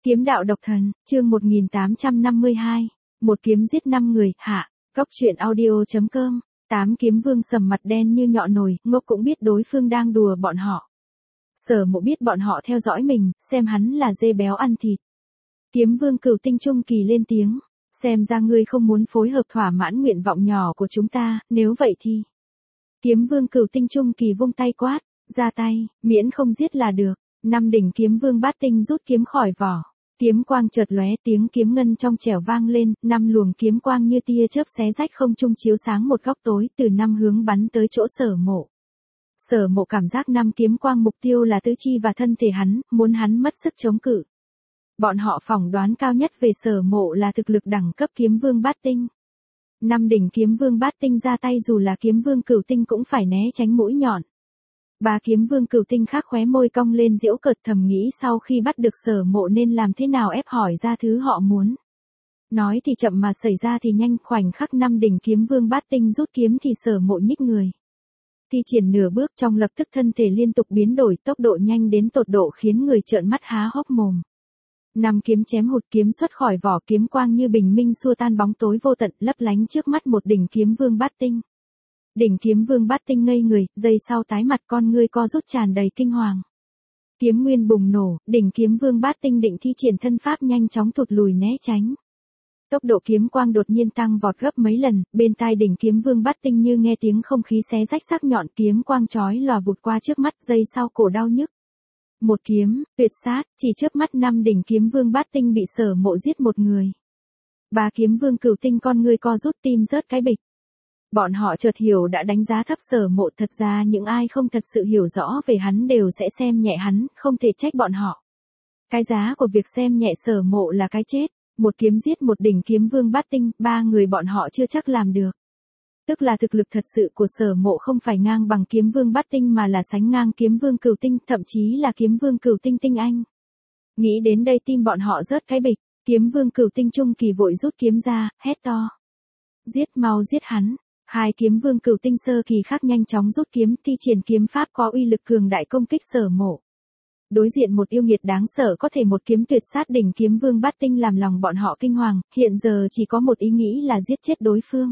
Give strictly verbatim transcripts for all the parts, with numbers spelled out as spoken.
Kiếm đạo độc thần, chương một nghìn tám trăm năm mươi hai. Một kiếm giết năm người, hạ. Cốc truyện audio chấm com. Tám kiếm vương sầm mặt đen như nhọ nồi, ngốc cũng biết đối phương đang đùa bọn họ. Sở Mộ biết bọn họ theo dõi mình, xem hắn là dê béo ăn thịt. Kiếm vương Cửu Tinh Trung Kỳ lên tiếng, xem ra ngươi không muốn phối hợp thỏa mãn nguyện vọng nhỏ của chúng ta, nếu vậy thì. Kiếm vương Cửu Tinh Trung Kỳ vung tay quát, ra tay, miễn không giết là được. Năm đỉnh kiếm vương bát tinh rút kiếm khỏi vỏ. Kiếm quang chợt lóe, tiếng kiếm ngân trong trẻo vang lên, năm luồng kiếm quang như tia chớp xé rách không trung chiếu sáng một góc tối, từ năm hướng bắn tới chỗ Sở Mộ. Sở Mộ cảm giác năm kiếm quang mục tiêu là tứ chi và thân thể hắn, muốn hắn mất sức chống cự. Bọn họ phỏng đoán cao nhất về Sở Mộ là thực lực đẳng cấp kiếm vương bát tinh. Năm đỉnh kiếm vương bát tinh ra tay dù là kiếm vương cửu tinh cũng phải né tránh mũi nhọn. Ba kiếm vương cửu tinh khác khóe môi cong lên giễu cợt, thầm nghĩ sau khi bắt được Sở Mộ nên làm thế nào ép hỏi ra thứ họ muốn. Nói thì chậm mà xảy ra thì nhanh, khoảnh khắc năm đỉnh kiếm vương bát tinh rút kiếm thì Sở Mộ nhích người. Thi triển nửa bước trong lập tức thân thể liên tục biến đổi, tốc độ nhanh đến tột độ khiến người trợn mắt há hốc mồm. Năm kiếm chém hụt, kiếm xuất khỏi vỏ, kiếm quang như bình minh xua tan bóng tối vô tận, lấp lánh trước mắt một đỉnh kiếm vương bát tinh. Đỉnh kiếm vương bát tinh ngây người, giây sau tái mặt, con ngươi co rút tràn đầy kinh hoàng. Kiếm nguyên bùng nổ, đỉnh kiếm vương bát tinh định thi triển thân pháp nhanh chóng thụt lùi né tránh. Tốc độ kiếm quang đột nhiên tăng vọt gấp mấy lần, bên tai đỉnh kiếm vương bát tinh như nghe tiếng không khí xé rách sắc nhọn, kiếm quang chói lòa vụt qua trước mắt, giây sau cổ đau nhức. Một kiếm, tuyệt sát, chỉ chớp mắt năm đỉnh kiếm vương bát tinh bị Sở Mộ giết một người. Ba kiếm vương cửu tinh con ngươi co rút, tim rớt cái bịch. Bọn họ chợt hiểu đã đánh giá thấp Sở Mộ, thật ra những ai không thật sự hiểu rõ về hắn đều sẽ xem nhẹ hắn, không thể trách bọn họ. Cái giá của việc xem nhẹ Sở Mộ là cái chết, một kiếm giết một đỉnh kiếm vương bát tinh, ba người bọn họ chưa chắc làm được. Tức là thực lực thật sự của Sở Mộ không phải ngang bằng kiếm vương bát tinh mà là sánh ngang kiếm vương cửu tinh, thậm chí là kiếm vương cửu tinh tinh anh. Nghĩ đến đây tim bọn họ rớt cái bịch, kiếm vương cửu tinh trung kỳ vội rút kiếm ra, hét to. Giết, mau giết hắn. Hai kiếm vương cửu tinh sơ kỳ khác nhanh chóng rút kiếm, thi triển kiếm pháp có uy lực cường đại công kích Sở Mộ. Đối diện một yêu nghiệt đáng sợ có thể một kiếm tuyệt sát đỉnh kiếm vương bát tinh làm lòng bọn họ kinh hoàng, hiện giờ chỉ có một ý nghĩ là giết chết đối phương.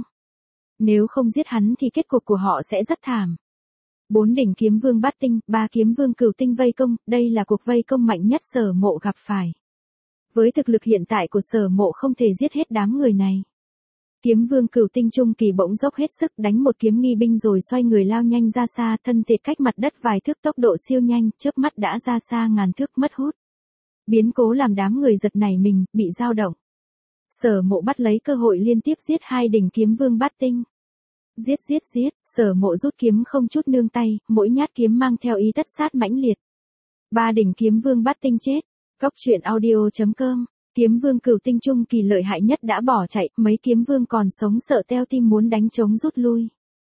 Nếu không giết hắn thì kết cục của họ sẽ rất thảm. Bốn đỉnh kiếm vương bát tinh, ba kiếm vương cửu tinh vây công, đây là cuộc vây công mạnh nhất Sở Mộ gặp phải. Với thực lực hiện tại của Sở Mộ không thể giết hết đám người này. Kiếm vương cửu tinh trung kỳ bỗng dốc hết sức đánh một kiếm nghi binh rồi xoay người lao nhanh ra xa, thân thể cách mặt đất vài thước, tốc độ siêu nhanh, chớp mắt đã ra xa ngàn thước, mất hút. Biến cố làm đám người giật nảy mình, bị dao động. Sở Mộ bắt lấy cơ hội liên tiếp giết hai đỉnh kiếm vương bát tinh. Giết giết giết, Sở Mộ rút kiếm không chút nương tay, mỗi nhát kiếm mang theo ý tất sát mãnh liệt. Ba đỉnh kiếm vương bát tinh chết. Cốc truyện audio chấm com. Kiếm vương cửu tinh trung kỳ lợi hại nhất đã bỏ chạy, mấy kiếm vương còn sống sợ teo tim muốn đánh trống rút lui.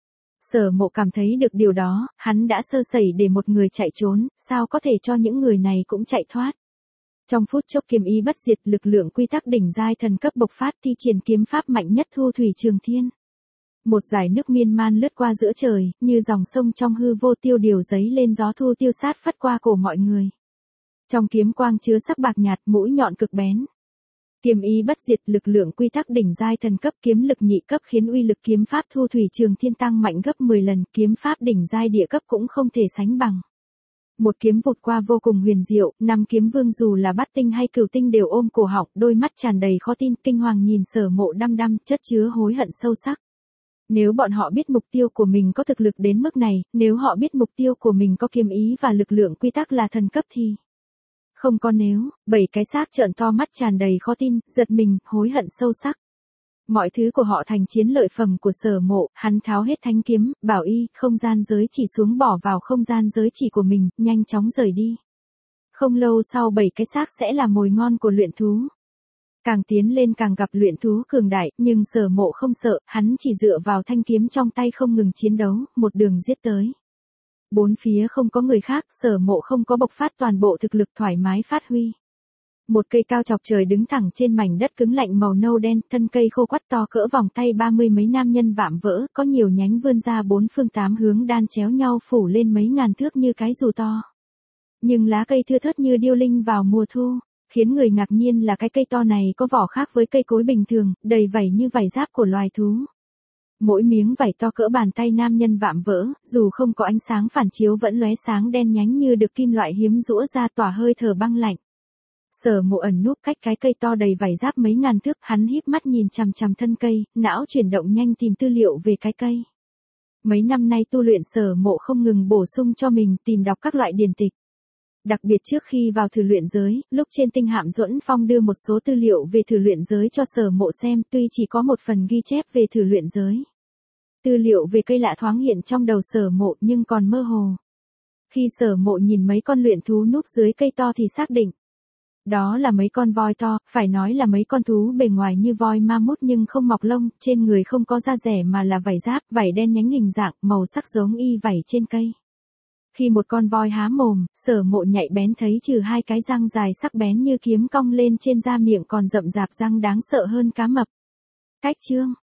Sở Mộ cảm thấy được điều đó, hắn đã sơ sẩy để một người chạy trốn, sao có thể cho những người này cũng chạy thoát. Trong phút chốc kiếm ý bất diệt, lực lượng quy tắc đỉnh giai thần cấp bộc phát, thi triển kiếm pháp mạnh nhất thu thủy trường thiên. Một dải nước miên man lướt qua giữa trời, như dòng sông trong hư vô tiêu điều giấy lên gió thu tiêu sát phất qua cổ mọi người. Trong kiếm quang chứa sắc bạc nhạt, mũi nhọn cực bén. Kiếm ý bất diệt, lực lượng quy tắc đỉnh giai thần cấp, kiếm lực nhị cấp khiến uy lực kiếm pháp thu thủy trường thiên tăng mạnh gấp mười lần, kiếm pháp đỉnh giai địa cấp cũng không thể sánh bằng. Một kiếm vụt qua vô cùng huyền diệu, năm kiếm vương dù là bát tinh hay cửu tinh đều ôm cổ họng, đôi mắt tràn đầy khó tin, kinh hoàng nhìn Sở Mộ đăm đăm, chất chứa hối hận sâu sắc. Nếu bọn họ biết mục tiêu của mình có thực lực đến mức này, nếu họ biết mục tiêu của mình có kiếm ý và lực lượng quy tắc là thần cấp thì... Không có nếu, bảy cái xác trợn to mắt tràn đầy khó tin, giật mình, hối hận sâu sắc. Mọi thứ của họ thành chiến lợi phẩm của Sở Mộ, hắn tháo hết thanh kiếm, bảo y, không gian giới chỉ xuống bỏ vào không gian giới chỉ của mình, nhanh chóng rời đi. Không lâu sau bảy cái xác sẽ là mồi ngon của luyện thú. Càng tiến lên càng gặp luyện thú cường đại, nhưng Sở Mộ không sợ, hắn chỉ dựa vào thanh kiếm trong tay không ngừng chiến đấu, một đường giết tới. Bốn phía không có người khác, Sở Mộ không có bộc phát toàn bộ thực lực, thoải mái phát huy. Một cây cao chọc trời đứng thẳng trên mảnh đất cứng lạnh màu nâu đen, thân cây khô quắt to cỡ vòng tay ba mươi mấy nam nhân vạm vỡ, có nhiều nhánh vươn ra bốn phương tám hướng đan chéo nhau phủ lên mấy ngàn thước như cái dù to. Nhưng lá cây thưa thớt như điêu linh vào mùa thu. Khiến người ngạc nhiên là cái cây to này có vỏ khác với cây cối bình thường, đầy vảy như vảy giáp của loài thú. Mỗi miếng vảy to cỡ bàn tay nam nhân vạm vỡ, dù không có ánh sáng phản chiếu vẫn lóe sáng đen nhánh như được kim loại hiếm rũa ra tỏa hơi thở băng lạnh. Sở Mộ ẩn núp cách cái cây to đầy vảy giáp mấy ngàn thước, hắn híp mắt nhìn chằm chằm thân cây, não chuyển động nhanh tìm tư liệu về cái cây. Mấy năm nay tu luyện Sở Mộ không ngừng bổ sung cho mình, tìm đọc các loại điển tịch. Đặc biệt trước khi vào thử luyện giới, lúc trên tinh hạm Duẫn Phong đưa một số tư liệu về thử luyện giới cho Sở Mộ xem, tuy chỉ có một phần ghi chép về thử luyện giới. Tư liệu về cây lạ thoáng hiện trong đầu Sở Mộ nhưng còn mơ hồ. Khi Sở Mộ nhìn mấy con luyện thú núp dưới cây to thì xác định. Đó là mấy con voi to, phải nói là mấy con thú bề ngoài như voi ma mút nhưng không mọc lông, trên người không có da dẻ mà là vảy giáp, vảy đen nhánh hình dạng, màu sắc giống y vảy trên cây. Khi một con voi há mồm, Sở Mộ nhạy bén thấy trừ hai cái răng dài sắc bén như kiếm cong lên trên da miệng còn rậm rạp răng đáng sợ hơn cá mập. Cách chương